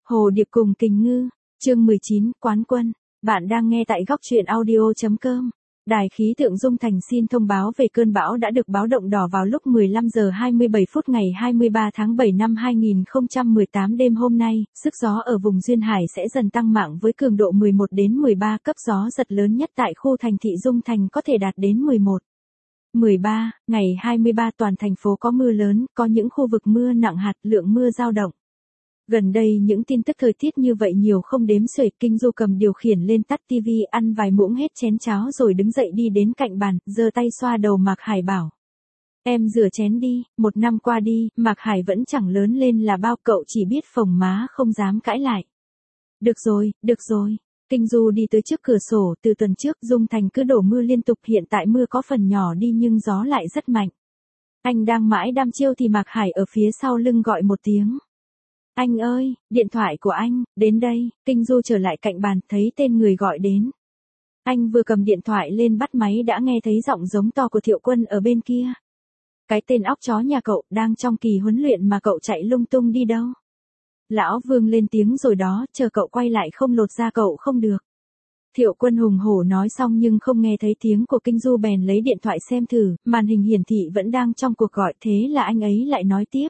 Hồ Điệp cùng Kình Ngư, chương 19, Quán Quân. Bạn đang nghe tại góc truyện audio.com. Đài khí tượng Dung Thành xin thông báo về cơn bão đã được báo động đỏ vào lúc 15 giờ 27 phút ngày 23 tháng 7 năm 2018 đêm hôm nay. Sức gió ở vùng duyên hải sẽ dần tăng mạnh với cường độ 11 đến 13 cấp, gió giật lớn nhất tại khu thành thị Dung Thành có thể đạt đến 11. 13, ngày 23 toàn thành phố có mưa lớn, có những khu vực mưa nặng hạt, lượng mưa dao động. Gần đây những tin tức thời tiết như vậy nhiều không đếm xuể. Kinh Du cầm điều khiển lên tắt tivi, ăn vài muỗng hết chén cháo rồi đứng dậy đi đến cạnh bàn, giơ tay xoa đầu Mạc Hải bảo. Em rửa chén đi, một năm qua đi, Mạc Hải vẫn chẳng lớn lên là bao, cậu chỉ biết phồng má không dám cãi lại. Được rồi. Kinh Du đi tới trước cửa sổ, từ tuần trước Dung Thành cứ đổ mưa liên tục, hiện tại mưa có phần nhỏ đi nhưng gió lại rất mạnh. Anh đang mãi đăm chiêu thì Mạc Hải ở phía sau lưng gọi một tiếng. Anh ơi, điện thoại của anh, đến đây. Kinh Du trở lại cạnh bàn, thấy tên người gọi đến. Anh vừa cầm điện thoại lên bắt máy đã nghe thấy giọng giống to của Thiệu Quân ở bên kia. Cái tên óc chó nhà cậu, đang trong kỳ huấn luyện mà cậu chạy lung tung đi đâu? Lão Vương lên tiếng rồi đó, chờ cậu quay lại không lột da cậu không được. Thiệu Quân hùng hổ nói xong nhưng không nghe thấy tiếng của Kinh Du, bèn lấy điện thoại xem thử, màn hình hiển thị vẫn đang trong cuộc gọi, thế là anh ấy lại nói tiếp.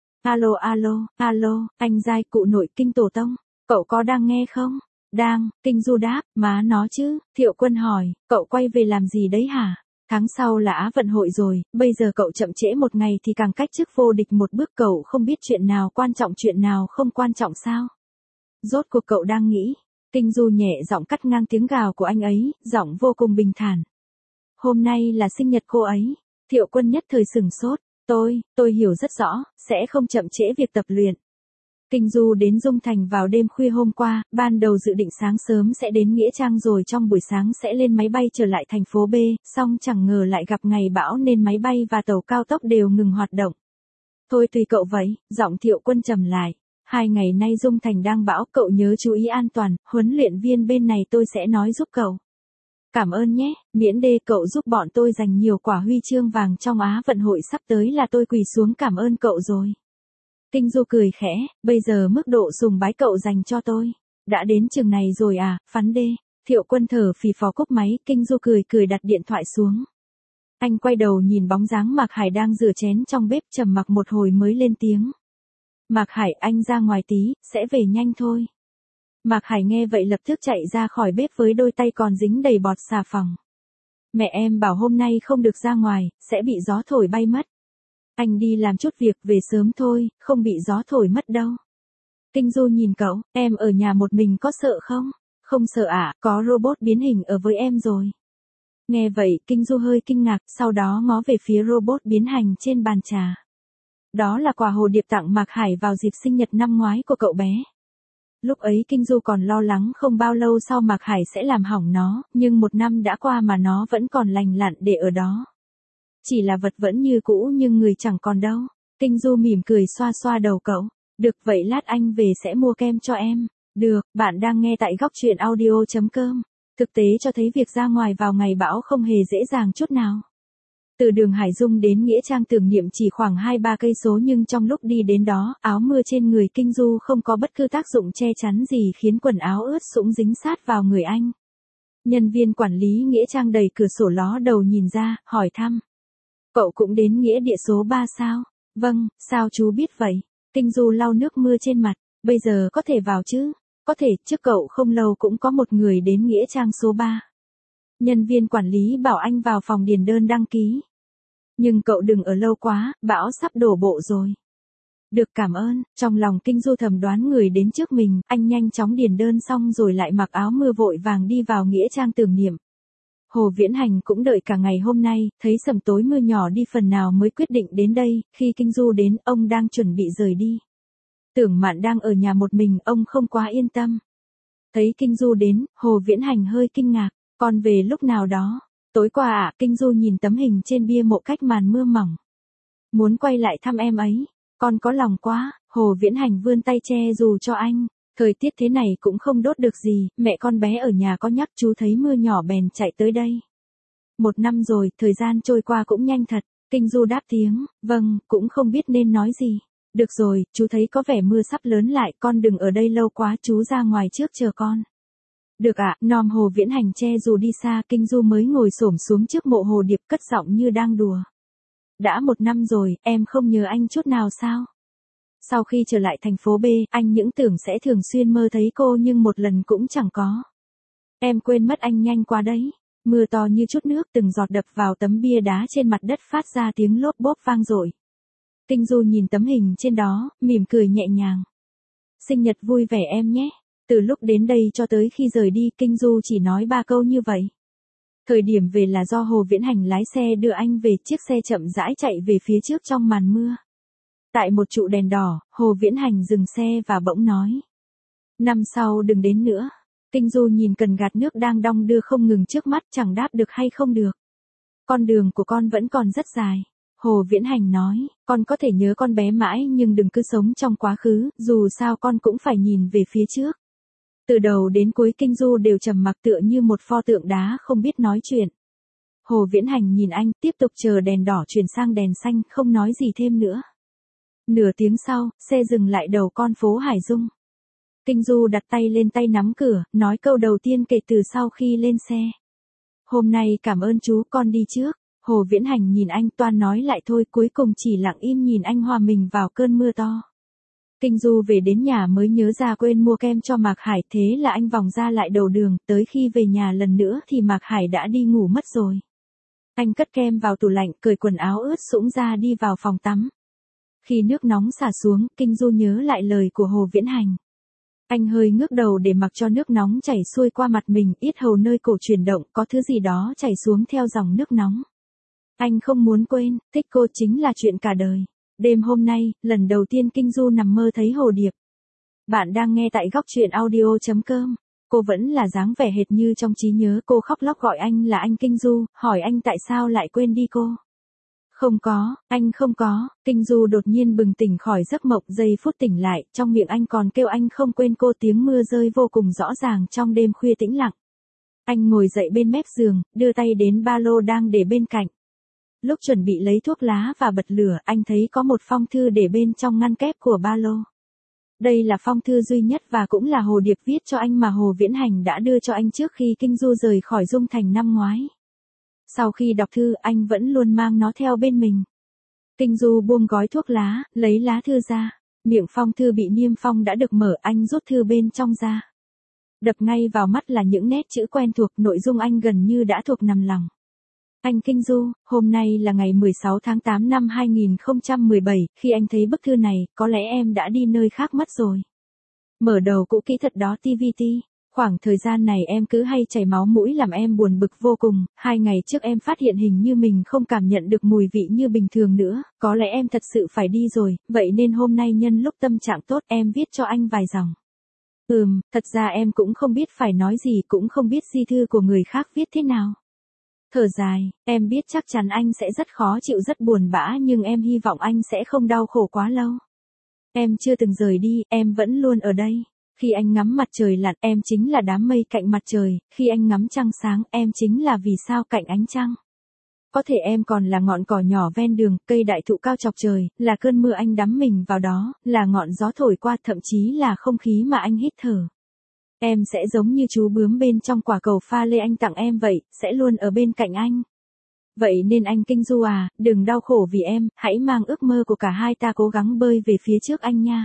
Alo, anh giai cụ nội Kinh Tổ Tông, cậu có đang nghe không? Đang, Kinh Du đáp, má nó chứ. Thiệu Quân hỏi, cậu quay về làm gì đấy hả? Tháng sau là Á vận hội rồi, bây giờ cậu chậm trễ một ngày thì càng cách chức vô địch một bước, cậu không biết chuyện nào quan trọng chuyện nào không quan trọng sao? Rốt cuộc cậu đang nghĩ. Kinh Du nhẹ giọng cắt ngang tiếng gào của anh ấy, giọng vô cùng bình thản. Hôm nay là sinh nhật cô ấy. Thiệu Quân nhất thời sửng sốt. Tôi hiểu rất rõ, sẽ không chậm trễ việc tập luyện. Kinh Du đến Dung Thành vào đêm khuya hôm qua, ban đầu dự định sáng sớm sẽ đến Nghĩa Trang rồi trong buổi sáng sẽ lên máy bay trở lại thành phố B, song chẳng ngờ lại gặp ngày bão nên máy bay và tàu cao tốc đều ngừng hoạt động. Thôi tùy cậu vậy, giọng Thiệu Quân trầm lại. 2 ngày nay Dung Thành đang bão, cậu nhớ chú ý an toàn, huấn luyện viên bên này tôi sẽ nói giúp cậu. Cảm ơn nhé, miễn đê cậu giúp bọn tôi giành nhiều quả huy chương vàng trong Á vận hội sắp tới là tôi quỳ xuống cảm ơn cậu rồi. Kinh Du cười khẽ, bây giờ mức độ sùng bái cậu dành cho tôi đã đến chừng này rồi à, phắn đê. Thiệu Quân thở phì phò cúp máy, Kinh Du cười đặt điện thoại xuống. Anh quay đầu nhìn bóng dáng Mạc Hải đang rửa chén trong bếp, trầm mặc một hồi mới lên tiếng. Mạc Hải, anh ra ngoài tí, sẽ về nhanh thôi. Mạc Hải nghe vậy lập tức chạy ra khỏi bếp với đôi tay còn dính đầy bọt xà phòng. Mẹ em bảo hôm nay không được ra ngoài, sẽ bị gió thổi bay mất. Anh đi làm chút việc, về sớm thôi, không bị gió thổi mất đâu. Kinh Du nhìn cậu, em ở nhà một mình có sợ không? Không sợ ạ, có robot biến hình ở với em rồi. Nghe vậy, Kinh Du hơi kinh ngạc, sau đó ngó về phía robot biến hành trên bàn trà. Đó là quà Hồ Điệp tặng Mạc Hải vào dịp sinh nhật năm ngoái của cậu bé. Lúc ấy Kinh Du còn lo lắng không bao lâu sau Mạc Hải sẽ làm hỏng nó, nhưng 1 năm đã qua mà nó vẫn còn lành lặn để ở đó. Chỉ là vật vẫn như cũ nhưng người chẳng còn đâu. Kinh Du mỉm cười xoa xoa đầu cậu. Được vậy lát anh về sẽ mua kem cho em. Được, bạn đang nghe tại góc truyện audio.com. Thực tế cho thấy việc ra ngoài vào ngày bão không hề dễ dàng chút nào. Từ đường Hải Dung đến Nghĩa Trang tưởng niệm chỉ khoảng 2-3 cây số nhưng trong lúc đi đến đó, áo mưa trên người Kinh Du không có bất cứ tác dụng che chắn gì khiến quần áo ướt sũng dính sát vào người anh. Nhân viên quản lý Nghĩa Trang đẩy cửa sổ ló đầu nhìn ra, hỏi thăm. Cậu cũng đến Nghĩa địa số 3 sao? Vâng, sao chú biết vậy? Kinh Du lau nước mưa trên mặt, bây giờ có thể vào chứ? Có thể, trước cậu không lâu cũng có một người đến Nghĩa Trang số 3. Nhân viên quản lý bảo anh vào phòng điền đơn đăng ký. Nhưng cậu đừng ở lâu quá, bão sắp đổ bộ rồi. Được, cảm ơn. Trong lòng Kinh Du thầm đoán người đến trước mình, anh nhanh chóng điền đơn xong rồi lại mặc áo mưa vội vàng đi vào Nghĩa Trang tưởng niệm. Hồ Viễn Hành cũng đợi cả ngày hôm nay, thấy sầm tối mưa nhỏ đi phần nào mới quyết định đến đây. Khi Kinh Du đến, ông đang chuẩn bị rời đi. Tưởng Mạn đang ở nhà một mình, ông không quá yên tâm. Thấy Kinh Du đến, Hồ Viễn Hành hơi kinh ngạc. Con về lúc nào đó? Tối qua ạ. Kinh Du nhìn tấm hình trên bia mộ cách màn mưa mỏng. Muốn quay lại thăm em ấy. Con có lòng quá. Hồ Viễn Hành vươn tay che dù cho anh. Thời tiết thế này cũng không đốt được gì, mẹ con bé ở nhà có nhắc chú thấy mưa nhỏ bèn chạy tới đây. 1 năm rồi, thời gian trôi qua cũng nhanh thật. Kinh Du đáp tiếng, vâng, cũng không biết nên nói gì. Được rồi, chú thấy có vẻ mưa sắp lớn lại, con đừng ở đây lâu quá, chú ra ngoài trước chờ con. Được ạ, nom Hồ Viễn Hành che dù đi xa, Kinh Du mới ngồi xổm xuống trước mộ Hồ Điệp cất giọng như đang đùa. Đã 1 năm rồi, em không nhớ anh chút nào sao? Sau khi trở lại thành phố B, anh những tưởng sẽ thường xuyên mơ thấy cô nhưng một lần cũng chẳng có. Em quên mất anh nhanh quá đấy. Mưa to như chút nước từng giọt đập vào tấm bia đá trên mặt đất phát ra tiếng lốp bốp vang dội. Kinh Du nhìn tấm hình trên đó, mỉm cười nhẹ nhàng. Sinh nhật vui vẻ em nhé. Từ lúc đến đây cho tới khi rời đi, Kinh Du chỉ nói 3 câu như vậy. Thời điểm về là do Hồ Viễn Hành lái xe đưa anh về, chiếc xe chậm rãi chạy về phía trước trong màn mưa. Tại một trụ đèn đỏ, Hồ Viễn Hành dừng xe và bỗng nói. Năm sau đừng đến nữa. Kinh Du nhìn cần gạt nước đang đong đưa không ngừng trước mắt, chẳng đáp được hay không được. Con đường của con vẫn còn rất dài. Hồ Viễn Hành nói, con có thể nhớ con bé mãi nhưng đừng cứ sống trong quá khứ, dù sao con cũng phải nhìn về phía trước. Từ đầu đến cuối Kinh Du đều trầm mặc tựa như một pho tượng đá không biết nói chuyện. Hồ Viễn Hành nhìn anh, tiếp tục chờ đèn đỏ chuyển sang đèn xanh, không nói gì thêm nữa. Nửa tiếng sau, xe dừng lại đầu con phố Hải Dung. Kinh Du đặt tay lên tay nắm cửa, nói câu đầu tiên kể từ sau khi lên xe. Hôm nay cảm ơn chú, con đi trước. Hồ Viễn Hành nhìn anh toan nói lại thôi, cuối cùng chỉ lặng im nhìn anh hòa mình vào cơn mưa to. Kinh Du về đến nhà mới nhớ ra quên mua kem cho Mạc Hải, thế là anh vòng ra lại đầu đường, tới khi về nhà lần nữa thì Mạc Hải đã đi ngủ mất rồi. Anh cất kem vào tủ lạnh, cởi quần áo ướt sũng ra đi vào phòng tắm. Khi nước nóng xả xuống, Kinh Du nhớ lại lời của Hồ Viễn Hành. Anh hơi ngước đầu để mặc cho nước nóng chảy xuôi qua mặt mình, yết hầu nơi cổ chuyển động, có thứ gì đó chảy xuống theo dòng nước nóng. Anh không muốn quên, thích cô chính là chuyện cả đời. Đêm hôm nay, lần đầu tiên Kinh Du nằm mơ thấy Hồ Điệp. Bạn đang nghe tại góc truyện audio.com. Cô vẫn là dáng vẻ hệt như trong trí nhớ, cô khóc lóc gọi anh là anh Kinh Du, hỏi anh tại sao lại quên đi cô. Không có, anh không có. Kinh Du đột nhiên bừng tỉnh khỏi giấc mộng, giây phút tỉnh lại, trong miệng anh còn kêu anh không quên cô, tiếng mưa rơi vô cùng rõ ràng trong đêm khuya tĩnh lặng. Anh ngồi dậy bên mép giường, đưa tay đến ba lô đang để bên cạnh. Lúc chuẩn bị lấy thuốc lá và bật lửa, anh thấy có một phong thư để bên trong ngăn kép của ba lô. Đây là phong thư duy nhất và cũng là Hồ Điệp viết cho anh mà Hồ Viễn Hành đã đưa cho anh trước khi Kinh Du rời khỏi Dung Thành năm ngoái. Sau khi đọc thư, anh vẫn luôn mang nó theo bên mình. Kinh Du buông gói thuốc lá, lấy lá thư ra. Miệng phong thư bị niêm phong đã được mở, anh rút thư bên trong ra. Đập ngay vào mắt là những nét chữ quen thuộc, nội dung anh gần như đã thuộc nằm lòng. Anh Kinh Du, hôm nay là ngày 16 tháng 8 năm 2017, khi anh thấy bức thư này, có lẽ em đã đi nơi khác mất rồi. Mở đầu cũ kỹ thật đó TVT. Khoảng thời gian này em cứ hay chảy máu mũi làm em buồn bực vô cùng, 2 ngày trước em phát hiện hình như mình không cảm nhận được mùi vị như bình thường nữa, có lẽ em thật sự phải đi rồi, vậy nên hôm nay nhân lúc tâm trạng tốt em viết cho anh vài dòng. Thật ra em cũng không biết phải nói gì, cũng không biết di thư của người khác viết thế nào. Thở dài, em biết chắc chắn anh sẽ rất khó chịu, rất buồn bã, nhưng em hy vọng anh sẽ không đau khổ quá lâu. Em chưa từng rời đi, em vẫn luôn ở đây. Khi anh ngắm mặt trời lặn, em chính là đám mây cạnh mặt trời, khi anh ngắm trăng sáng, em chính là vì sao cạnh ánh trăng. Có thể em còn là ngọn cỏ nhỏ ven đường, cây đại thụ cao chọc trời, là cơn mưa anh đắm mình vào đó, là ngọn gió thổi qua, thậm chí là không khí mà anh hít thở. Em sẽ giống như chú bướm bên trong quả cầu pha lê anh tặng em vậy, sẽ luôn ở bên cạnh anh. Vậy nên anh Kinh Du à, đừng đau khổ vì em, hãy mang ước mơ của cả hai ta cố gắng bơi về phía trước anh nha.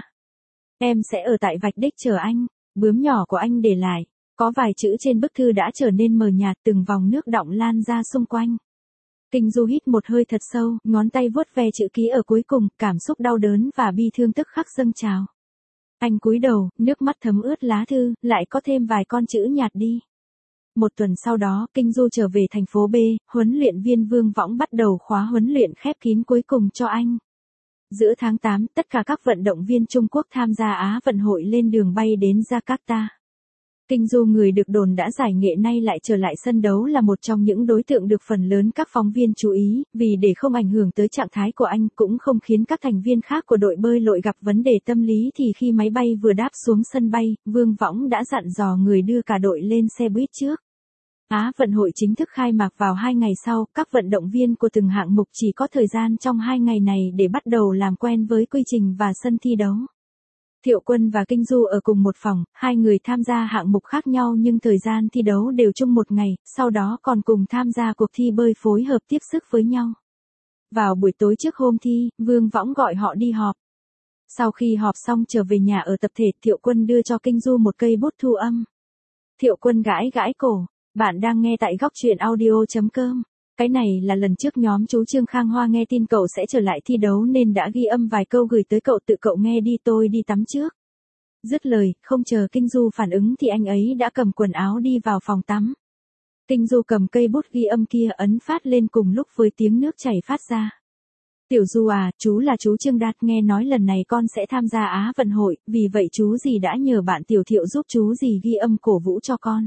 Em sẽ ở tại vạch đích chờ anh, bướm nhỏ của anh để lại. Có vài chữ trên bức thư đã trở nên mờ nhạt, từng vòng nước đọng lan ra xung quanh. Kinh Du hít một hơi thật sâu, ngón tay vuốt ve chữ ký ở cuối cùng, cảm xúc đau đớn và bi thương tức khắc dâng trào. Anh cúi đầu, nước mắt thấm ướt lá thư, lại có thêm vài con chữ nhạt đi. Một tuần sau đó, Kinh Du trở về thành phố B, huấn luyện viên Vương Võng bắt đầu khóa huấn luyện khép kín cuối cùng cho anh. Giữa tháng 8, tất cả các vận động viên Trung Quốc tham gia Á vận hội lên đường bay đến Jakarta. Kinh Du, người được đồn đã giải nghệ, nay lại trở lại sân đấu, là một trong những đối tượng được phần lớn các phóng viên chú ý, vì để không ảnh hưởng tới trạng thái của anh, cũng không khiến các thành viên khác của đội bơi lội gặp vấn đề tâm lý, thì khi máy bay vừa đáp xuống sân bay, Vương Võng đã dặn dò người đưa cả đội lên xe buýt trước. Á vận hội chính thức khai mạc vào 2 ngày sau, các vận động viên của từng hạng mục chỉ có thời gian trong 2 ngày này để bắt đầu làm quen với quy trình và sân thi đấu. Thiệu Quân và Kinh Du ở cùng một phòng, hai người tham gia hạng mục khác nhau nhưng thời gian thi đấu đều chung một ngày, sau đó còn cùng tham gia cuộc thi bơi phối hợp tiếp sức với nhau. Vào buổi tối trước hôm thi, Vương Võng gọi họ đi họp. Sau khi họp xong trở về nhà ở tập thể, Thiệu Quân đưa cho Kinh Du một cây bút thu âm. Thiệu Quân gãi gãi cổ, bạn đang nghe tại góc truyện audio.com. Cái này là lần trước nhóm chú Trương Khang Hoa nghe tin cậu sẽ trở lại thi đấu nên đã ghi âm vài câu gửi tới cậu, tự cậu nghe đi, tôi đi tắm trước. Dứt lời, không chờ Kinh Du phản ứng thì anh ấy đã cầm quần áo đi vào phòng tắm. Kinh Du cầm cây bút ghi âm kia ấn phát lên cùng lúc với tiếng nước chảy phát ra. Tiểu Du à, chú là chú Trương Đạt, nghe nói lần này con sẽ tham gia Á vận hội, vì vậy chú dì đã nhờ bạn Tiểu Thiệu giúp chú dì ghi âm cổ vũ cho con.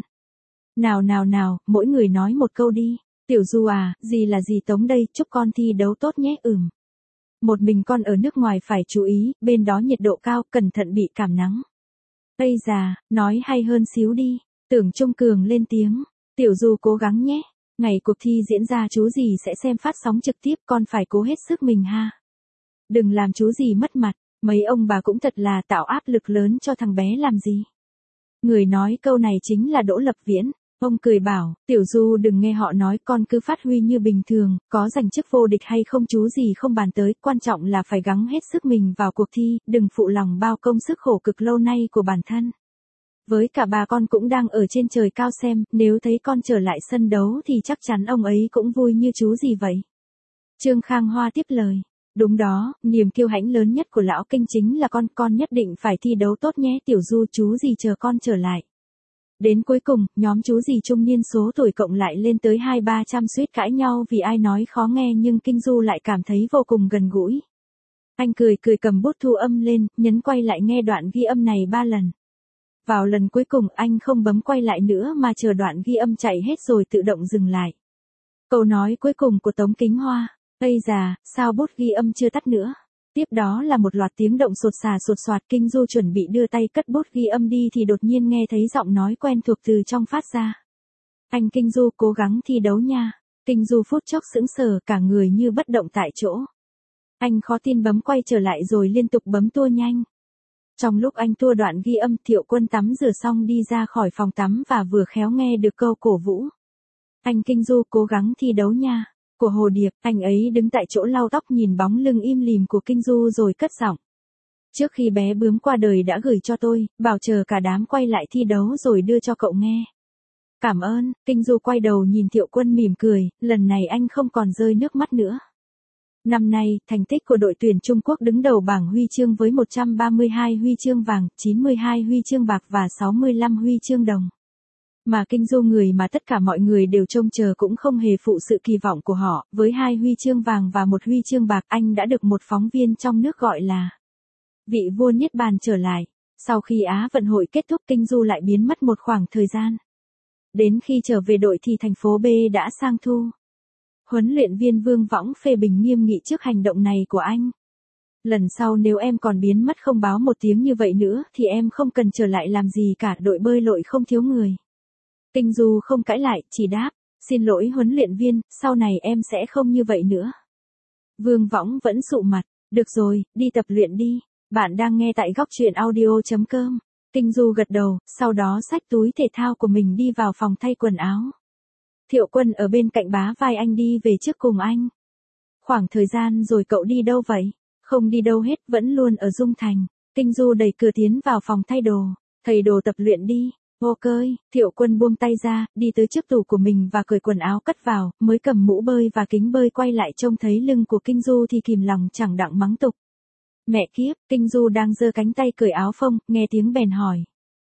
Nào, mỗi người nói một câu đi. Tiểu Du à, dì là dì Tống đây, chúc con thi đấu tốt nhé. Một mình con ở nước ngoài phải chú ý, bên đó nhiệt độ cao, cẩn thận bị cảm nắng. Ây già, nói hay hơn xíu đi. Tưởng Trung Cường lên tiếng. Tiểu Du cố gắng nhé. Ngày cuộc thi diễn ra chú dì sẽ xem phát sóng trực tiếp, con phải cố hết sức mình ha. Đừng làm chú dì mất mặt, mấy ông bà cũng thật là tạo áp lực lớn cho thằng bé làm gì. Người nói câu này chính là Đỗ Lập Viễn. Ông cười bảo, Tiểu Du đừng nghe họ nói, con cứ phát huy như bình thường, có giành chức vô địch hay không chú gì không bàn tới, quan trọng là phải gắng hết sức mình vào cuộc thi, đừng phụ lòng bao công sức khổ cực lâu nay của bản thân. Với cả bà con cũng đang ở trên trời cao xem, nếu thấy con trở lại sân đấu thì chắc chắn ông ấy cũng vui như chú gì vậy. Trương Khang Hoa tiếp lời, đúng đó, niềm kiêu hãnh lớn nhất của lão Kinh chính là con nhất định phải thi đấu tốt nhé Tiểu Du, chú gì chờ con trở lại. Đến cuối cùng, nhóm chú dì trung niên số tuổi cộng lại lên tới 200-300, suýt cãi nhau vì ai nói khó nghe, nhưng Kinh Du lại cảm thấy vô cùng gần gũi. Anh cười cầm bút thu âm lên, nhấn quay lại nghe đoạn ghi âm này 3 lần. Vào lần cuối cùng anh không bấm quay lại nữa mà chờ đoạn ghi âm chạy hết rồi tự động dừng lại. Câu nói cuối cùng của Tống Kính Hoa, ây già, sao bút ghi âm chưa tắt nữa. Tiếp đó là một loạt tiếng động sột soạt, Kinh Du chuẩn bị đưa tay cất bút ghi âm đi thì đột nhiên nghe thấy giọng nói quen thuộc từ trong phát ra. Anh Kinh Du cố gắng thi đấu nha. Kinh Du phút chốc sững sờ, cả người như bất động tại chỗ. Anh khó tin bấm quay trở lại rồi liên tục bấm tua nhanh. Trong lúc anh tua đoạn ghi âm, Thiệu Quân tắm rửa xong đi ra khỏi phòng tắm và vừa khéo nghe được câu cổ vũ. Anh Kinh Du cố gắng thi đấu nha. Của Hồ Điệp, anh ấy đứng tại chỗ lau tóc nhìn bóng lưng im lìm của Kinh Du rồi cất giọng. Trước khi bé bướm qua đời đã gửi cho tôi, bảo chờ cả đám quay lại thi đấu rồi đưa cho cậu nghe. Cảm ơn, Kinh Du quay đầu nhìn Thiệu Quân mỉm cười, lần này anh không còn rơi nước mắt nữa. Năm nay, thành tích của đội tuyển Trung Quốc đứng đầu bảng huy chương với 132 huy chương vàng, 92 huy chương bạc và 65 huy chương đồng. Mà Kinh Du, người mà tất cả mọi người đều trông chờ, cũng không hề phụ sự kỳ vọng của họ, với 2 huy chương vàng và 1 huy chương bạc, anh đã được một phóng viên trong nước gọi là vị vua niết bàn trở lại. Sau khi Á vận hội kết thúc, Kinh Du lại biến mất một khoảng thời gian. Đến khi trở về đội thì thành phố B đã sang thu. Huấn luyện viên Vương Võng phê bình nghiêm nghị trước hành động này của anh. Lần sau nếu em còn biến mất không báo một tiếng như vậy nữa thì em không cần trở lại làm gì cả, đội bơi lội không thiếu người. Kinh Du không cãi lại, chỉ đáp, xin lỗi huấn luyện viên, sau này em sẽ không như vậy nữa. Vương Võng vẫn sụ mặt, được rồi, đi tập luyện đi, bạn đang nghe tại góc truyện audio.com. Kinh Du gật đầu, sau đó xách túi thể thao của mình đi vào phòng thay quần áo. Thiệu Quân ở bên cạnh bá vai anh đi về trước cùng anh. Khoảng thời gian rồi cậu đi đâu vậy? Không đi đâu hết, vẫn luôn ở Dung Thành. Kinh Du đẩy cửa tiến vào phòng thay đồ. Thầy đồ tập luyện đi. Ok, Thiệu Quân buông tay ra, đi tới trước tủ của mình và cởi quần áo cất vào, mới cầm mũ bơi và kính bơi quay lại trông thấy lưng của Kinh Du thì kìm lòng chẳng đặng mắng tục. Mẹ kiếp, Kinh Du đang giơ cánh tay cởi áo phông, nghe tiếng bèn hỏi.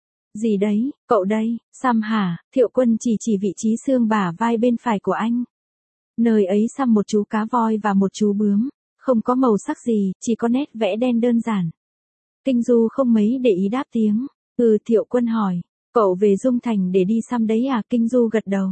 Gì đấy, cậu đây, xăm hả? Thiệu Quân chỉ vị trí xương bả vai bên phải của anh. Nơi ấy xăm một chú cá voi và một chú bướm, không có màu sắc gì, chỉ có nét vẽ đen đơn giản. Kinh Du không mấy để ý đáp tiếng. Thiệu Quân hỏi, cậu về Dung Thành để đi xăm đấy à? Kinh Du gật đầu.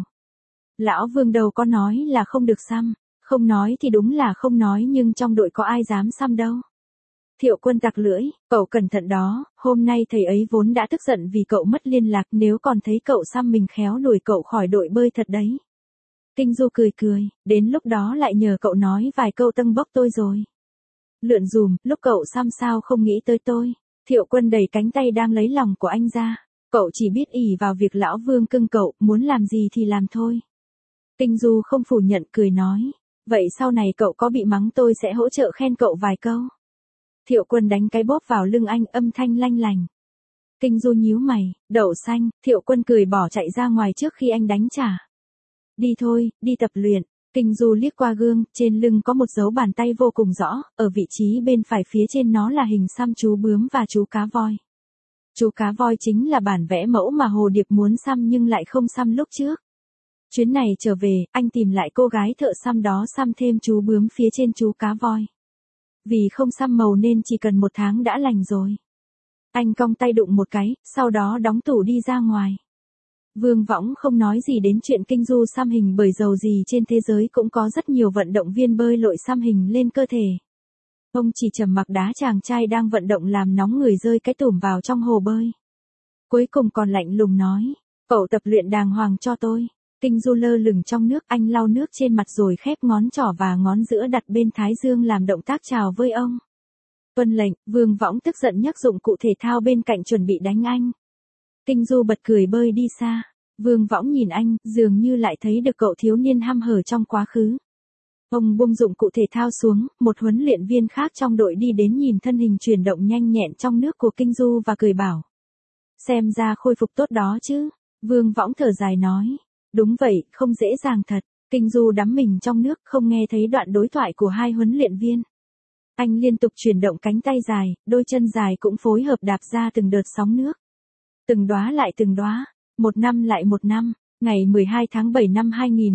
Lão Vương đâu có nói là không được xăm, không nói thì đúng là không nói, nhưng trong đội có ai dám xăm đâu. Thiệu Quân tặc lưỡi, cậu cẩn thận đó, hôm nay thầy ấy vốn đã tức giận vì cậu mất liên lạc, nếu còn thấy cậu xăm mình khéo đuổi cậu khỏi đội bơi thật đấy. Kinh Du cười cười, đến lúc đó lại nhờ cậu nói vài câu tâng bốc tôi rồi. Lượn dùm, lúc cậu xăm sao không nghĩ tới tôi. Thiệu Quân đẩy cánh tay đang lấy lòng của anh ra. Cậu chỉ biết ỷ vào việc lão Vương cưng cậu, muốn làm gì thì làm thôi. Kinh Du không phủ nhận, cười nói. Vậy sau này cậu có bị mắng tôi sẽ hỗ trợ khen cậu vài câu. Thiệu Quân đánh cái bóp vào lưng anh, âm thanh lanh lành. Kinh Du nhíu mày, đậu xanh, Thiệu Quân cười bỏ chạy ra ngoài trước khi anh đánh trả. Đi thôi, đi tập luyện. Kinh Du liếc qua gương, trên lưng có một dấu bàn tay vô cùng rõ, ở vị trí bên phải phía trên nó là hình xăm chú bướm và chú cá voi. Chú cá voi chính là bản vẽ mẫu mà Hồ Điệp muốn xăm nhưng lại không xăm lúc trước. Chuyến này trở về, anh tìm lại cô gái thợ xăm đó xăm thêm chú bướm phía trên chú cá voi. Vì không xăm màu nên chỉ cần 1 tháng đã lành rồi. Anh cong tay đụng một cái, sau đó đóng tủ đi ra ngoài. Vương Võng không nói gì đến chuyện Kinh Du xăm hình bởi dầu gì trên thế giới cũng có rất nhiều vận động viên bơi lội xăm hình lên cơ thể. Ông chỉ trầm mặc đá chàng trai đang vận động làm nóng người rơi cái tủm vào trong hồ bơi. Cuối cùng còn lạnh lùng nói, cậu tập luyện đàng hoàng cho tôi. Kinh Du lơ lửng trong nước, anh lau nước trên mặt rồi khép ngón trỏ và ngón giữa đặt bên thái dương làm động tác chào với ông. Tuân lệnh, Vương Võng tức giận nhấc dụng cụ thể thao bên cạnh chuẩn bị đánh anh. Kinh Du bật cười bơi đi xa. Vương Võng nhìn anh, dường như lại thấy được cậu thiếu niên hăm hở trong quá khứ. Ông buông dụng cụ thể thao xuống, một huấn luyện viên khác trong đội đi đến nhìn thân hình chuyển động nhanh nhẹn trong nước của Kinh Du và cười bảo. Xem ra khôi phục tốt đó chứ. Vương Võng thở dài nói. Đúng vậy, không dễ dàng thật. Kinh Du đắm mình trong nước, không nghe thấy đoạn đối thoại của hai huấn luyện viên. Anh liên tục chuyển động cánh tay dài, đôi chân dài cũng phối hợp đạp ra từng đợt sóng nước. Từng đóa lại từng đóa, 1 năm lại 1 năm. Ngày 12 tháng 7 năm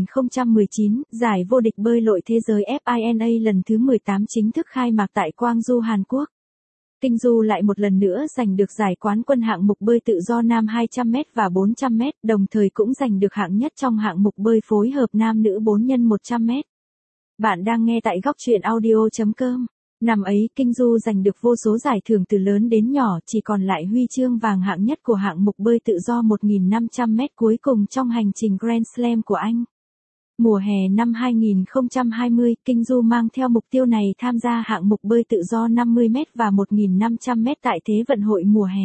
2019, giải vô địch bơi lội thế giới FINA lần thứ 18 chính thức khai mạc tại Gwangju, Hàn Quốc. Kinh Du lại một lần nữa giành được giải quán quân hạng mục bơi tự do nam 200m và 400m, đồng thời cũng giành được hạng nhất trong hạng mục bơi phối hợp nam nữ 4x100m. Bạn đang nghe tại góc truyện audio.com. Năm ấy, Kinh Du giành được vô số giải thưởng từ lớn đến nhỏ, chỉ còn lại huy chương vàng hạng nhất của hạng mục bơi tự do 1.500m cuối cùng trong hành trình Grand Slam của anh. Mùa hè năm 2020, Kinh Du mang theo mục tiêu này tham gia hạng mục bơi tự do 50m và 1.500m tại Thế vận hội mùa hè.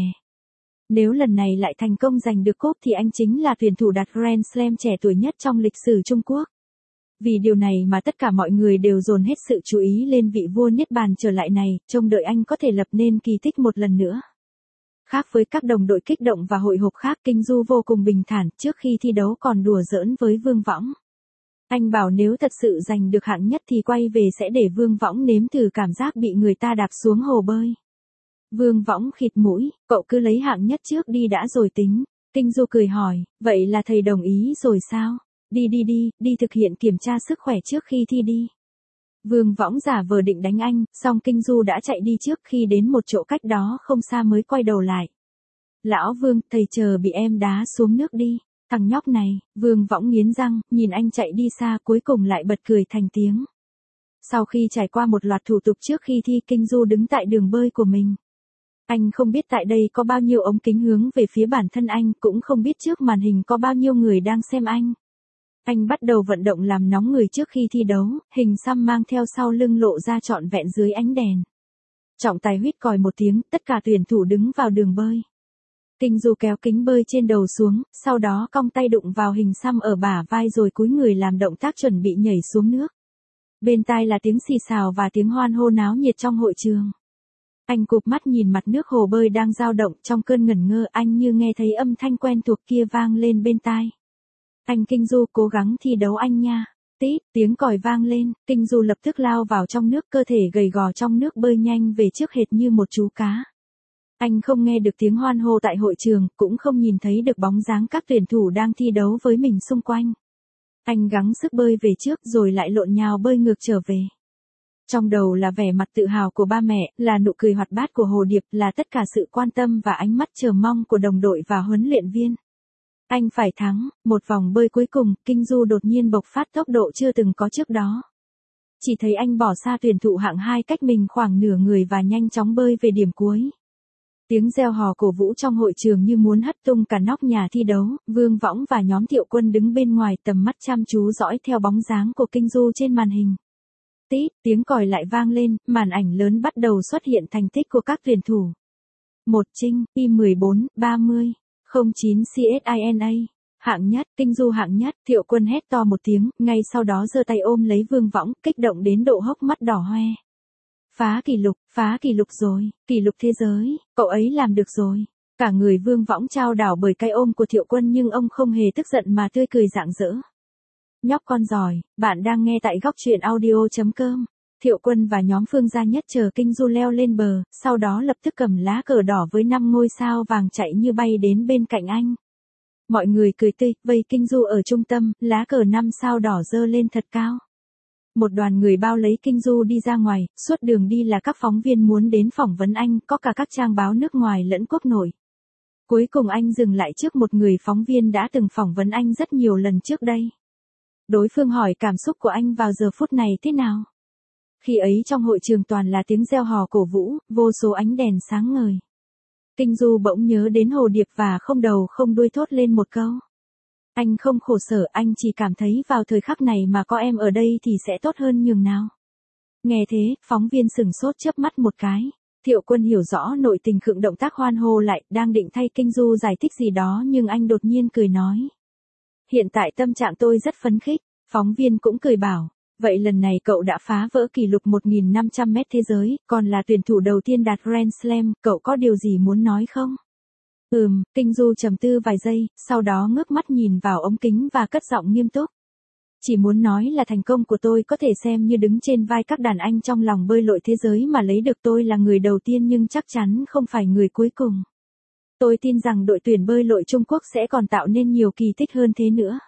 Nếu lần này lại thành công giành được cúp thì anh chính là tuyển thủ đạt Grand Slam trẻ tuổi nhất trong lịch sử Trung Quốc. Vì điều này mà tất cả mọi người đều dồn hết sự chú ý lên vị vua Niết Bàn trở lại này, trông đợi anh có thể lập nên kỳ tích một lần nữa. Khác với các đồng đội kích động và hội họp khác, Kinh Du vô cùng bình thản, trước khi thi đấu còn đùa giỡn với Vương Võng. Anh bảo nếu thật sự giành được hạng nhất thì quay về sẽ để Vương Võng nếm thử cảm giác bị người ta đạp xuống hồ bơi. Vương Võng khịt mũi, cậu cứ lấy hạng nhất trước đi đã rồi tính. Kinh Du cười hỏi, vậy là thầy đồng ý rồi sao? Đi thực hiện kiểm tra sức khỏe trước khi thi đi. Vương Võng giả vờ định đánh anh, song Kinh Du đã chạy đi trước, khi đến một chỗ cách đó không xa mới quay đầu lại. Lão Vương, thầy chờ bị em đá xuống nước đi. Thằng nhóc này, Vương Võng nghiến răng, nhìn anh chạy đi xa cuối cùng lại bật cười thành tiếng. Sau khi trải qua một loạt thủ tục trước khi thi, Kinh Du đứng tại đường bơi của mình. Anh không biết tại đây có bao nhiêu ống kính hướng về phía bản thân anh, cũng không biết trước màn hình có bao nhiêu người đang xem anh. Anh bắt đầu vận động làm nóng người trước khi thi đấu, hình xăm mang theo sau lưng lộ ra trọn vẹn dưới ánh đèn. Trọng tài huýt còi một tiếng, tất cả tuyển thủ đứng vào đường bơi. Kinh Du kéo kính bơi trên đầu xuống, sau đó cong tay đụng vào hình xăm ở bả vai rồi cúi người làm động tác chuẩn bị nhảy xuống nước. Bên tai là tiếng xì xào và tiếng hoan hô náo nhiệt trong hội trường. Anh cụp mắt nhìn mặt nước hồ bơi đang dao động, trong cơn ngẩn ngơ anh như nghe thấy âm thanh quen thuộc kia vang lên bên tai. Anh Kinh Du, cố gắng thi đấu anh nha. Tít, tiếng còi vang lên, Kinh Du lập tức lao vào trong nước, cơ thể gầy gò trong nước bơi nhanh về trước hệt như một chú cá. Anh không nghe được tiếng hoan hô tại hội trường, cũng không nhìn thấy được bóng dáng các tuyển thủ đang thi đấu với mình xung quanh. Anh gắng sức bơi về trước rồi lại lộn nhào bơi ngược trở về. Trong đầu là vẻ mặt tự hào của ba mẹ, là nụ cười hoạt bát của Hồ Điệp, là tất cả sự quan tâm và ánh mắt chờ mong của đồng đội và huấn luyện viên. Anh phải thắng, một vòng bơi cuối cùng, Kinh Du đột nhiên bộc phát tốc độ chưa từng có trước đó. chỉ thấy anh bỏ xa tuyển thủ hạng 2 cách mình khoảng nửa người và nhanh chóng bơi về điểm cuối. Tiếng reo hò cổ vũ trong hội trường như muốn hất tung cả nóc nhà thi đấu, Vương Võng và nhóm Thiệu Quân đứng bên ngoài tầm mắt chăm chú dõi theo bóng dáng của Kinh Du trên màn hình. Tít, tiếng còi lại vang lên, màn ảnh lớn bắt đầu xuất hiện thành tích của các tuyển thủ. 1 Trinh, Y14, 30, 09 CSINA. Hạng nhất, Kinh Du hạng nhất, Thiệu Quân hét to một tiếng, ngay sau đó giơ tay ôm lấy Vương Võng, kích động đến độ hốc mắt đỏ hoe. Phá kỷ lục rồi, kỷ lục thế giới, cậu ấy làm được rồi. Cả người Vương Võng trao đảo bởi cái ôm của Thiệu Quân nhưng ông không hề tức giận mà tươi cười rạng rỡ. Nhóc con giỏi, bạn đang nghe tại góc truyện audio.com. Thiệu Quân và nhóm Phương Gia Nhất chờ Kinh Du leo lên bờ, sau đó lập tức cầm lá cờ đỏ với 5 ngôi sao vàng chạy như bay đến bên cạnh anh. Mọi người cười tươi, vây Kinh Du ở trung tâm, lá cờ 5 sao đỏ dơ lên thật cao. Một đoàn người bao lấy Kinh Du đi ra ngoài, suốt đường đi là các phóng viên muốn đến phỏng vấn anh, có cả các trang báo nước ngoài lẫn quốc nội. Cuối cùng anh dừng lại trước một người phóng viên đã từng phỏng vấn anh rất nhiều lần trước đây. Đối phương hỏi cảm xúc của anh vào giờ phút này thế nào? Khi ấy trong hội trường toàn là tiếng reo hò cổ vũ, vô số ánh đèn sáng ngời. Kinh Du bỗng nhớ đến Hồ Điệp và không đầu không đuôi thốt lên một câu. Anh không khổ sở, anh chỉ cảm thấy vào thời khắc này mà có em ở đây thì sẽ tốt hơn nhường nào. Nghe thế, phóng viên sửng sốt chớp mắt một cái. Thiệu Quân hiểu rõ nội tình khựng động tác hoan hô lại, đang định thay Kinh Du giải thích gì đó nhưng anh đột nhiên cười nói. Hiện tại tâm trạng tôi rất phấn khích, phóng viên cũng cười bảo. Vậy lần này cậu đã phá vỡ kỷ lục 1.500 mét thế giới, còn là tuyển thủ đầu tiên đạt Grand Slam, cậu có điều gì muốn nói không? Kinh Du trầm tư vài giây, sau đó ngước mắt nhìn vào ống kính và cất giọng nghiêm túc. Chỉ muốn nói là thành công của tôi có thể xem như đứng trên vai các đàn anh trong lòng bơi lội thế giới mà lấy được tôi là người đầu tiên nhưng chắc chắn không phải người cuối cùng. Tôi tin rằng đội tuyển bơi lội Trung Quốc sẽ còn tạo nên nhiều kỳ tích hơn thế nữa.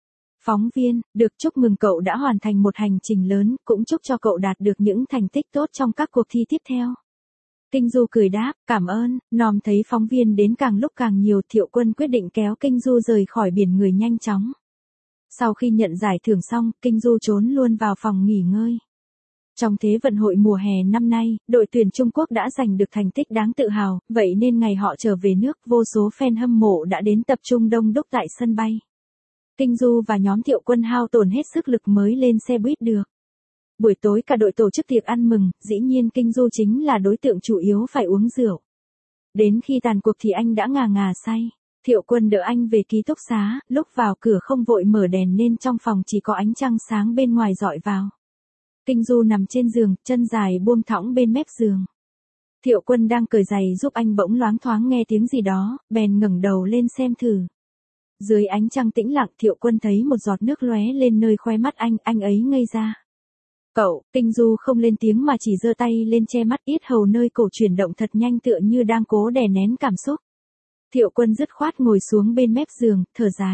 Phóng viên, được chúc mừng cậu đã hoàn thành một hành trình lớn, cũng chúc cho cậu đạt được những thành tích tốt trong các cuộc thi tiếp theo. Kinh Du cười đáp, cảm ơn, nòm thấy phóng viên đến càng lúc càng nhiều, Thiệu Quân quyết định kéo Kinh Du rời khỏi biển người nhanh chóng. Sau khi nhận giải thưởng xong, Kinh Du trốn luôn vào phòng nghỉ ngơi. Trong Thế vận hội mùa hè năm nay, đội tuyển Trung Quốc đã giành được thành tích đáng tự hào, vậy nên ngày họ trở về nước, vô số fan hâm mộ đã đến tập trung đông đúc tại sân bay. Kinh Du và nhóm Thiệu Quân hao tổn hết sức lực mới lên xe buýt được. Buổi tối cả đội tổ chức tiệc ăn mừng, dĩ nhiên Kinh Du chính là đối tượng chủ yếu phải uống rượu. Đến khi tàn cuộc thì anh đã ngà ngà say. Thiệu Quân đỡ anh về ký túc xá, lúc vào cửa không vội mở đèn nên trong phòng chỉ có ánh trăng sáng bên ngoài rọi vào. Kinh Du nằm trên giường, chân dài buông thõng bên mép giường. Thiệu Quân đang cởi giày giúp anh bỗng loáng thoáng nghe tiếng gì đó, bèn ngẩng đầu lên xem thử. Dưới ánh trăng tĩnh lặng, Thiệu Quân thấy một giọt nước lóe lên nơi khóe mắt anh ấy ngây ra. Cậu, Kinh Du không lên tiếng mà chỉ giơ tay lên che mắt, yết hầu nơi cổ chuyển động thật nhanh tựa như đang cố đè nén cảm xúc. Thiệu Quân dứt khoát ngồi xuống bên mép giường, thở dài.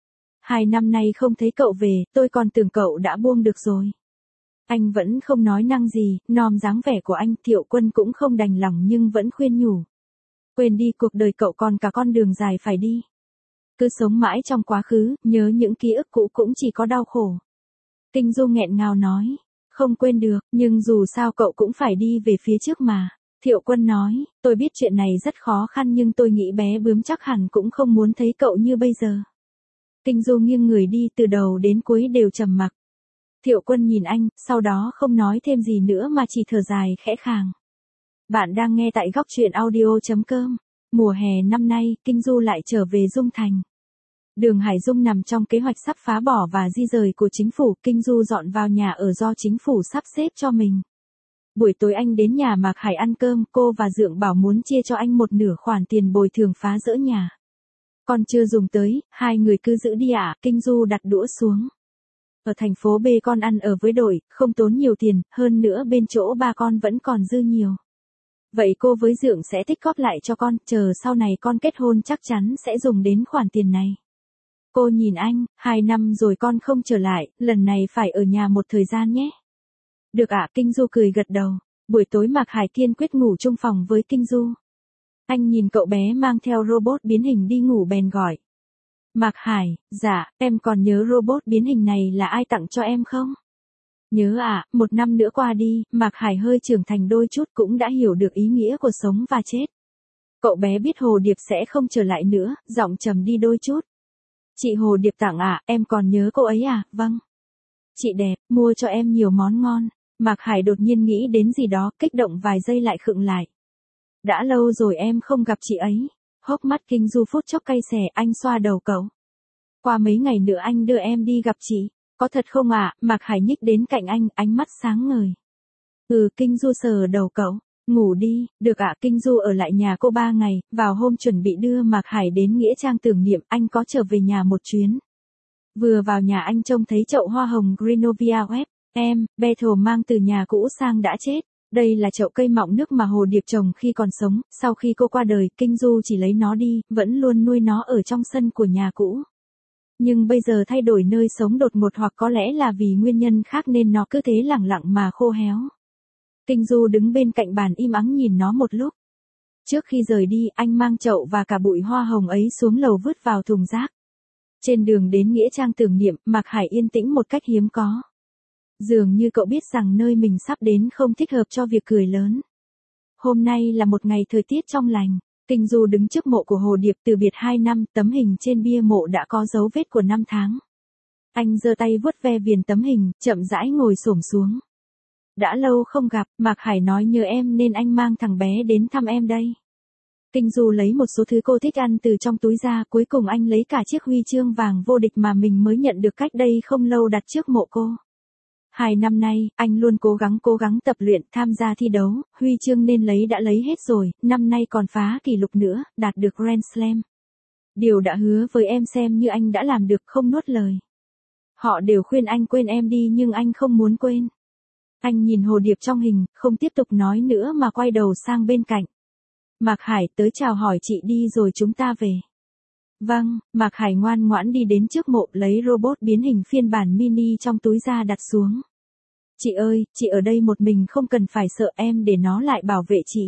2 năm nay không thấy cậu về, tôi còn tưởng cậu đã buông được rồi. Anh vẫn không nói năng gì, nòm dáng vẻ của anh, Thiệu Quân cũng không đành lòng nhưng vẫn khuyên nhủ. Quên đi, cuộc đời cậu còn cả con đường dài phải đi. Cứ sống mãi trong quá khứ, nhớ những ký ức cũ cũng chỉ có đau khổ. Kinh Du nghẹn ngào nói. Không quên được, nhưng dù sao cậu cũng phải đi về phía trước mà. Thiệu Quân nói, tôi biết chuyện này rất khó khăn nhưng tôi nghĩ bé bướm chắc hẳn cũng không muốn thấy cậu như bây giờ. Kinh Du nghiêng người đi, từ đầu đến cuối đều trầm mặc. Thiệu Quân nhìn anh, sau đó không nói thêm gì nữa mà chỉ thở dài khẽ khàng. Bạn đang nghe tại góc truyện audio.com. Mùa hè năm nay, Kinh Du lại trở về Dung Thành. Đường Hải Dung nằm trong kế hoạch sắp phá bỏ và di rời của chính phủ, Kinh Du dọn vào nhà ở do chính phủ sắp xếp cho mình. Buổi tối anh đến nhà Mạc Hải ăn cơm, cô và Dượng bảo muốn chia cho anh một nửa khoản tiền bồi thường phá rỡ nhà. Còn chưa dùng tới, hai người cứ giữ đi ạ, Kinh Du đặt đũa xuống. Ở thành phố B con ăn ở với đội, không tốn nhiều tiền, hơn nữa bên chỗ ba con vẫn còn dư nhiều. Vậy cô với Dượng sẽ tích góp lại cho con, chờ sau này con kết hôn chắc chắn sẽ dùng đến khoản tiền này. Cô nhìn anh, 2 năm rồi con không trở lại, lần này phải ở nhà một thời gian nhé. Được ạ, Kinh Du cười gật đầu. Buổi tối Mạc Hải kiên quyết ngủ chung phòng với Kinh Du. Anh nhìn cậu bé mang theo robot biến hình đi ngủ bèn gọi. Mạc Hải, dạ, em còn nhớ robot biến hình này là ai tặng cho em không? Nhớ à, 1 năm nữa qua đi, Mạc Hải hơi trưởng thành đôi chút cũng đã hiểu được ý nghĩa của sống và chết. Cậu bé biết Hồ Điệp sẽ không trở lại nữa, giọng trầm đi đôi chút. Chị Hồ Điệp tặng à, em còn nhớ cô ấy à, vâng. Chị đẹp, mua cho em nhiều món ngon. Mạc Hải đột nhiên nghĩ đến gì đó, kích động vài giây lại khựng lại. Đã lâu rồi em không gặp chị ấy. Hốc mắt Kinh Du phút chốc cay xè, anh xoa đầu cậu. Qua mấy ngày nữa anh đưa em đi gặp chị. Có thật không ạ? Mạc Hải nhích đến cạnh anh, ánh mắt sáng ngời. Kinh Du sờ đầu cậu. Ngủ đi, được ạ. Kinh Du ở lại nhà cô 3 ngày, vào hôm chuẩn bị đưa Mạc Hải đến nghĩa trang tưởng niệm, anh có trở về nhà một chuyến. Vừa vào nhà anh trông thấy chậu hoa hồng Grinovia Web, Bethel mang từ nhà cũ sang đã chết. Đây là chậu cây mọng nước mà Hồ Điệp trồng khi còn sống, sau khi cô qua đời, Kinh Du chỉ lấy nó đi, vẫn luôn nuôi nó ở trong sân của nhà cũ. Nhưng bây giờ thay đổi nơi sống đột ngột hoặc có lẽ là vì nguyên nhân khác nên nó cứ thế lẳng lặng mà khô héo. Kinh Du đứng bên cạnh bàn im ắng nhìn nó một lúc. Trước khi rời đi, anh mang chậu và cả bụi hoa hồng ấy xuống lầu vứt vào thùng rác. Trên đường đến nghĩa trang tưởng niệm, Mạc Hải yên tĩnh một cách hiếm có. Dường như cậu biết rằng nơi mình sắp đến không thích hợp cho việc cười lớn. Hôm nay là một ngày thời tiết trong lành. Kinh Du đứng trước mộ của Hồ Điệp từ biệt 2 năm, tấm hình trên bia mộ đã có dấu vết của 5 tháng. Anh giơ tay vuốt ve viền tấm hình, chậm rãi ngồi xổm xuống. Đã lâu không gặp, Mạc Hải nói nhớ em nên anh mang thằng bé đến thăm em đây. Kinh Du lấy một số thứ cô thích ăn từ trong túi ra, cuối cùng anh lấy cả chiếc huy chương vàng vô địch mà mình mới nhận được cách đây không lâu đặt trước mộ cô. 2 năm nay, anh luôn cố gắng tập luyện, tham gia thi đấu, huy chương nên lấy đã lấy hết rồi, năm nay còn phá kỷ lục nữa, đạt được Grand Slam. Điều đã hứa với em xem như anh đã làm được, không nuốt lời. Họ đều khuyên anh quên em đi nhưng anh không muốn quên. Anh nhìn Hồ Điệp trong hình, không tiếp tục nói nữa mà quay đầu sang bên cạnh. Mạc Hải, tới chào hỏi chị đi rồi chúng ta về. Vâng, Mạc Hải ngoan ngoãn đi đến trước mộ, lấy robot biến hình phiên bản mini trong túi ra đặt xuống. Chị ơi, chị ở đây một mình không cần phải sợ, em để nó lại bảo vệ chị.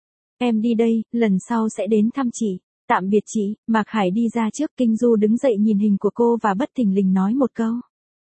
Em đi đây, lần sau sẽ đến thăm chị. Tạm biệt chị. Mạc Hải đi ra trước. Kinh Du đứng dậy nhìn hình của cô và bất thình lình nói một câu.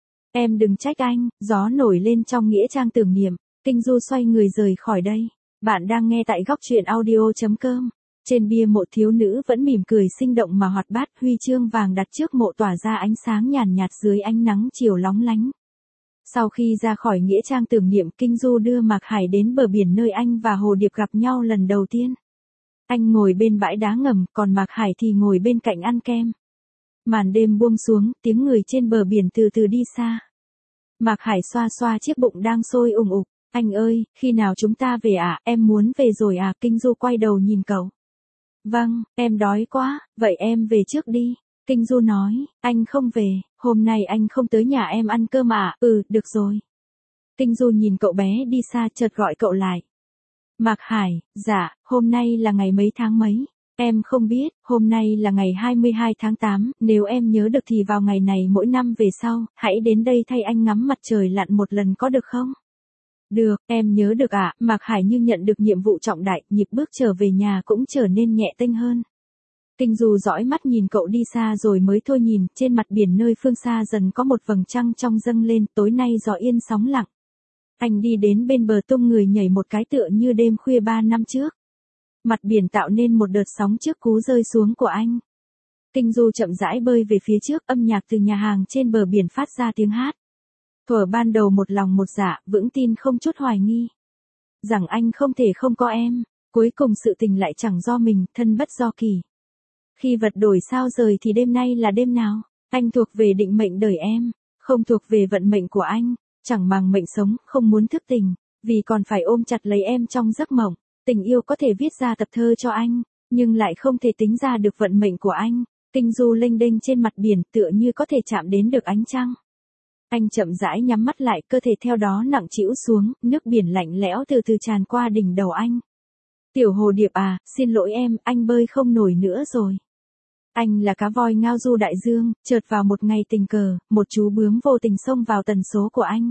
Em đừng trách anh. Gió nổi lên trong nghĩa trang tưởng niệm. Kinh Du xoay người rời khỏi đây. Bạn đang nghe tại góc truyện audio.com. Trên bia mộ thiếu nữ vẫn mỉm cười sinh động mà hoạt bát, huy chương vàng đặt trước mộ tỏa ra ánh sáng nhàn nhạt dưới ánh nắng chiều lóng lánh. Sau khi ra khỏi nghĩa trang tưởng niệm, Kinh Du đưa Mạc Hải đến bờ biển nơi anh và Hồ Điệp gặp nhau lần đầu tiên. Anh ngồi bên bãi đá ngầm, còn Mạc Hải thì ngồi bên cạnh ăn kem. Màn đêm buông xuống, tiếng người trên bờ biển từ từ đi xa. Mạc Hải xoa xoa chiếc bụng đang sôi ùng ục. Anh ơi, khi nào chúng ta về à, em muốn về rồi à, Kinh Du quay đầu nhìn cậu. Vâng, em đói quá, vậy em về trước đi. Kinh Du nói, anh không về, hôm nay anh không tới nhà em ăn cơm à, được rồi. Kinh Du nhìn cậu bé đi xa chợt gọi cậu lại. Mạc Hải, dạ, hôm nay là ngày mấy tháng mấy? Em không biết, hôm nay là ngày 22 tháng 8, nếu em nhớ được thì vào ngày này mỗi năm về sau, hãy đến đây thay anh ngắm mặt trời lặn một lần có được không? Được, em nhớ được ạ. Mạc Hải như nhận được nhiệm vụ trọng đại, nhịp bước trở về nhà cũng trở nên nhẹ tênh hơn. Kinh Du dõi mắt nhìn cậu đi xa rồi mới thôi nhìn, trên mặt biển nơi phương xa dần có một vầng trăng trong dâng lên, tối nay gió yên sóng lặng. Anh đi đến bên bờ tung người nhảy một cái tựa như đêm khuya 3 năm trước. Mặt biển tạo nên một đợt sóng trước cú rơi xuống của anh. Kinh Du chậm rãi bơi về phía trước, âm nhạc từ nhà hàng trên bờ biển phát ra tiếng hát. Thuở ban đầu một lòng một dạ, vững tin không chút hoài nghi. Rằng anh không thể không có em, cuối cùng sự tình lại chẳng do mình, thân bất do kỳ. Khi vật đổi sao rời thì đêm nay là đêm nào, anh thuộc về định mệnh đời em, không thuộc về vận mệnh của anh, chẳng màng mệnh sống, không muốn thức tỉnh, vì còn phải ôm chặt lấy em trong giấc mộng. Tình yêu có thể viết ra tập thơ cho anh, nhưng lại không thể tính ra được vận mệnh của anh. Kinh Du lênh đênh trên mặt biển tựa như có thể chạm đến được ánh trăng. Anh chậm rãi nhắm mắt lại, cơ thể theo đó nặng trĩu xuống, nước biển lạnh lẽo từ từ tràn qua đỉnh đầu anh. Tiểu Hồ Điệp à, xin lỗi em, anh bơi không nổi nữa rồi. Anh là cá voi ngao du đại dương, chợt vào một ngày tình cờ, một chú bướm vô tình xông vào tần số của anh.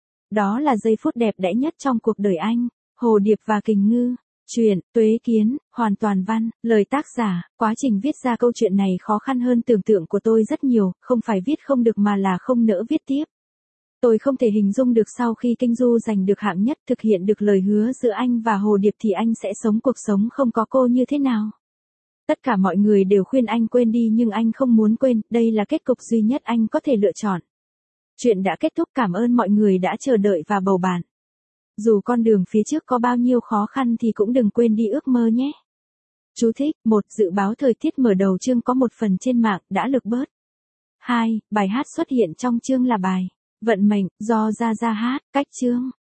Đó là giây phút đẹp đẽ nhất trong cuộc đời anh. Hồ Điệp và Kình Ngư. Truyện, Tuế Kiến, hoàn toàn văn, lời tác giả, quá trình viết ra câu chuyện này khó khăn hơn tưởng tượng của tôi rất nhiều, không phải viết không được mà là không nỡ viết tiếp. Tôi không thể hình dung được sau khi Kinh Du giành được hạng nhất, thực hiện được lời hứa giữa anh và Hồ Điệp thì anh sẽ sống cuộc sống không có cô như thế nào. Tất cả mọi người đều khuyên anh quên đi nhưng anh không muốn quên, đây là kết cục duy nhất anh có thể lựa chọn. Chuyện đã kết thúc, cảm ơn mọi người đã chờ đợi và bầu bạn. Dù con đường phía trước có bao nhiêu khó khăn thì cũng đừng quên đi ước mơ nhé. Chú thích: 1. Dự báo thời tiết mở đầu chương có một phần trên mạng đã lược bớt. 2. Bài hát xuất hiện trong chương là bài Vận mệnh do Gia Gia hát, cách chương.